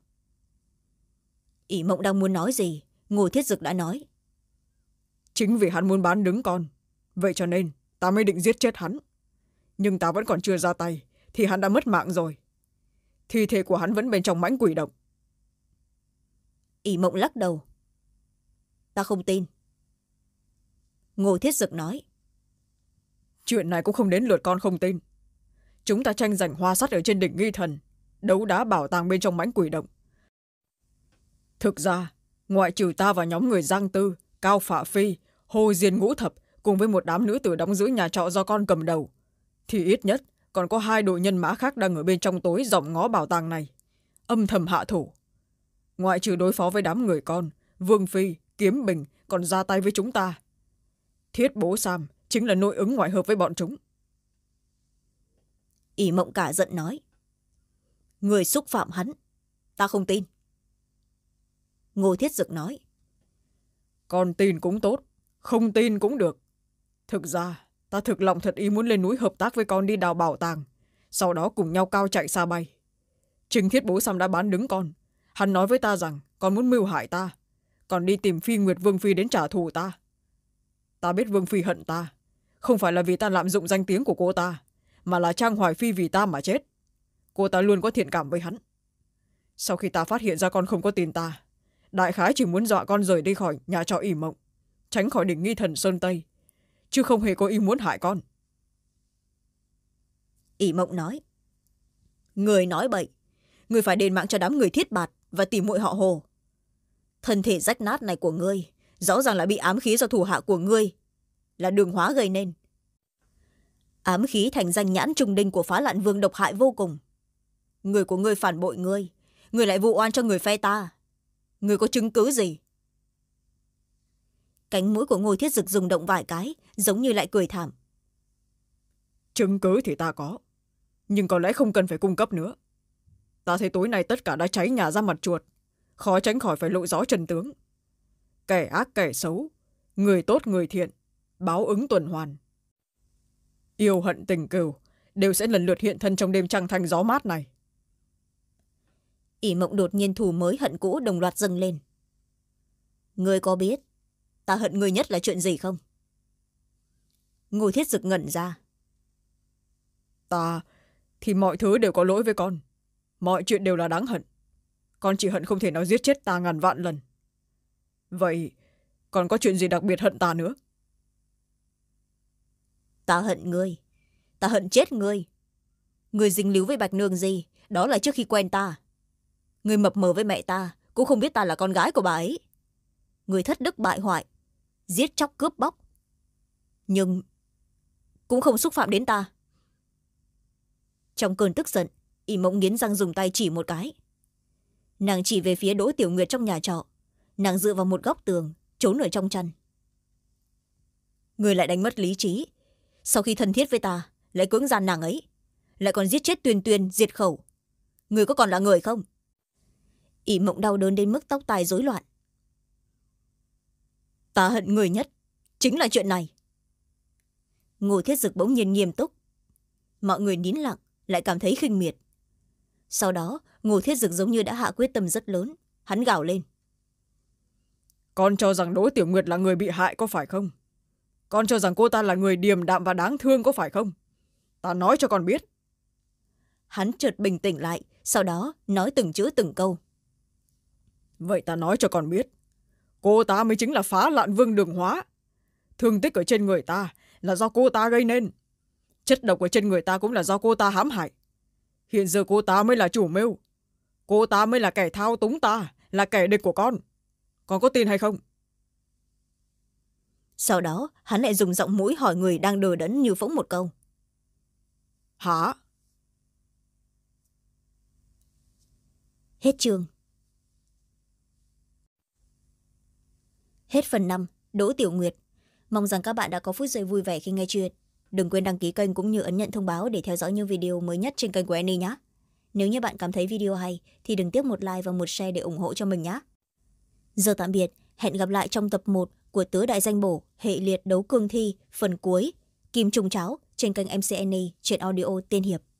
ỷ Mộng đang muốn nói gì, Ngô Thiết Dực đã nói. Chính vì hắn muốn bán đứng con, vậy cho nên ta mới định giết chết hắn. Nhưng ta vẫn còn chưa ra tay thì hắn đã mất mạng rồi. Thi thể của hắn vẫn bên trong mãnh quỷ động. ỷ Mộng lắc đầu. ta không tin. Ngô Thiết Dực nói. Chuyện này cũng không đến lượt con không tin. Chúng ta tranh giành hoa sắt ở trên đỉnh Nghi Thần, đấu đá bảo tàng bên trong mãnh quỷ động. Thực ra ngoại trừ ta và nhóm người Giang Tư, Cao Phạ Phi, Hồ Diên Ngũ Thập cùng với một đám nữ tử đóng giữ nhà trọ do con cầm đầu, thì ít nhất còn có hai đội nhân mã khác đang ở bên trong tối dòm ngó bảo tàng này, âm thầm hạ thủ. Ngoại trừ đối phó với đám người con, Vương Phi, Kiếm Bình còn ra tay với chúng ta. Thiết Bố Sam chính là nội ứng ngoại hợp với bọn chúng. ỷ Mộng cả giận nói. Người xúc phạm hắn, ta không tin. Ngô Thiết Dực nói. Con tin cũng tốt, không tin cũng được. Thực ra ta thực lòng thật ý muốn lên núi hợp tác với con đi đào bảo tàng, sau đó cùng nhau cao chạy xa bay. Trình Thiết Bố Sam đã bán đứng con. Hắn nói với ta rằng con muốn mưu hại ta, còn đi tìm Phi Nguyệt Vương Phi đến trả thù ta. Ta biết Vương Phi hận ta, không phải là vì ta lạm dụng danh tiếng của cô ta, mà là Trang Hoài Phi vì ta mà chết. Cô ta luôn có thiện cảm với hắn. Sau khi ta phát hiện ra con không có tin ta, đại khái chỉ muốn dọa con rời đi khỏi nhà trọ ỷ Mộng, tránh khỏi đỉnh Nghi Thần Sơn Tây, chứ không hề có ý muốn hại con. ỷ Mộng nói. Người nói bậy, người phải đền mạng cho đám người Thiết Bạt và tìm muội họ Hồ. Thân thể rách nát này của ngươi rõ ràng là bị ám khí do thủ hạ của ngươi là Đường Hóa gây nên. Ám khí thành danh nhãn trùng đinh của Phá Lạn Vương độc hại vô cùng. Người của ngươi phản bội ngươi, ngươi lại vụ oan cho người phe ta. Ngươi có chứng cứ gì? Cánh mũi của Ngô Thiết Dực rung động vài cái, giống như lại cười thảm. Chứng cứ thì ta có, nhưng có lẽ không cần phải cung cấp nữa. Ta thấy tối nay tất cả đã cháy nhà ra mặt chuột, khó tránh khỏi phải lộ rõ chân tướng. Kẻ ác kẻ xấu, người tốt người thiện, báo ứng tuần hoàn. Yêu hận tình cừu đều sẽ lần lượt hiện thân trong đêm trăng thanh gió mát này. ỷ Mộng đột nhiên thù mới hận cũ đồng loạt dâng lên. Ngươi có biết ta hận ngươi nhất là chuyện gì không? Ngô Thiết Dực ngẩn ra. Ta thì mọi thứ đều có lỗi với con, mọi chuyện đều là đáng hận. Con chỉ hận không thể nào giết chết ta ngàn vạn lần. Vậy còn có chuyện gì đặc biệt hận ta nữa? Ta hận ngươi, ta hận chết ngươi. Ngươi dính líu với Bạch Nương gì, đó là trước khi quen ta. Ngươi mập mờ với mẹ ta, cũng không biết ta là con gái của bà ấy. Ngươi thất đức bại hoại, giết chóc cướp bóc, nhưng cũng không xúc phạm đến ta. Trong cơn tức giận, ỷ Mộng nghiến răng dùng tay chỉ một cái. Nàng chỉ về phía Đỗ Tiểu Nguyệt trong nhà trọ. Nàng dựa vào một góc tường, trốn ở trong chăn. Người lại đánh mất lý trí, sau khi thân thiết với ta lại cưỡng gian nàng ấy, lại còn giết chết Tuyền Tuyền diệt khẩu. Người có còn là người không? ỷ Mộng đau đớn đến mức tóc tai rối loạn. Ta hận người nhất chính là chuyện này. Ngô Thiết Dực bỗng nhiên nghiêm túc. Mọi người nín lặng, lại cảm thấy khinh miệt. Sau đó Ngô Thiết Dực giống như đã hạ quyết tâm rất lớn. Hắn gào lên. Con cho rằng Đỗ Tiểu Nguyệt là người bị hại có phải không? Con cho rằng cô ta là người điềm đạm và đáng thương có phải không? Ta nói cho con biết. Hắn chợt bình tĩnh lại, sau đó nói từng chữ từng câu. Vậy ta nói cho con biết, cô ta mới chính là Phá Lạn Vương Đường Hóa. Thương tích ở trên người ta là do cô ta gây nên. Chất độc ở trên người ta cũng là do cô ta hãm hại. Hiện giờ cô ta mới là chủ mưu. Cô ta mới là kẻ thao túng ta, là kẻ địch của con. Con có tin hay không? Sau đó hắn lại dùng giọng mũi hỏi người đang đờ đẫn như phỗng một câu. Hả? Hết chương. Hết phần năm, Đỗ Tiểu Nguyệt. Mong rằng các bạn đã có phút giây vui vẻ khi nghe chuyện. Đừng quên đăng ký kênh cũng như ấn nhận thông báo để theo dõi những video mới nhất trên kênh của Annie nhé. Nếu như bạn cảm thấy video hay thì đừng tiếc một like và một share để ủng hộ cho mình nhé. Giờ tạm biệt, hẹn gặp lại trong tập một của Tứ Đại Danh Bổ hệ liệt đấu cương thi phần cuối Kim Trung Cháo trên kênh em xê Annie trên audio Tiên Hiệp.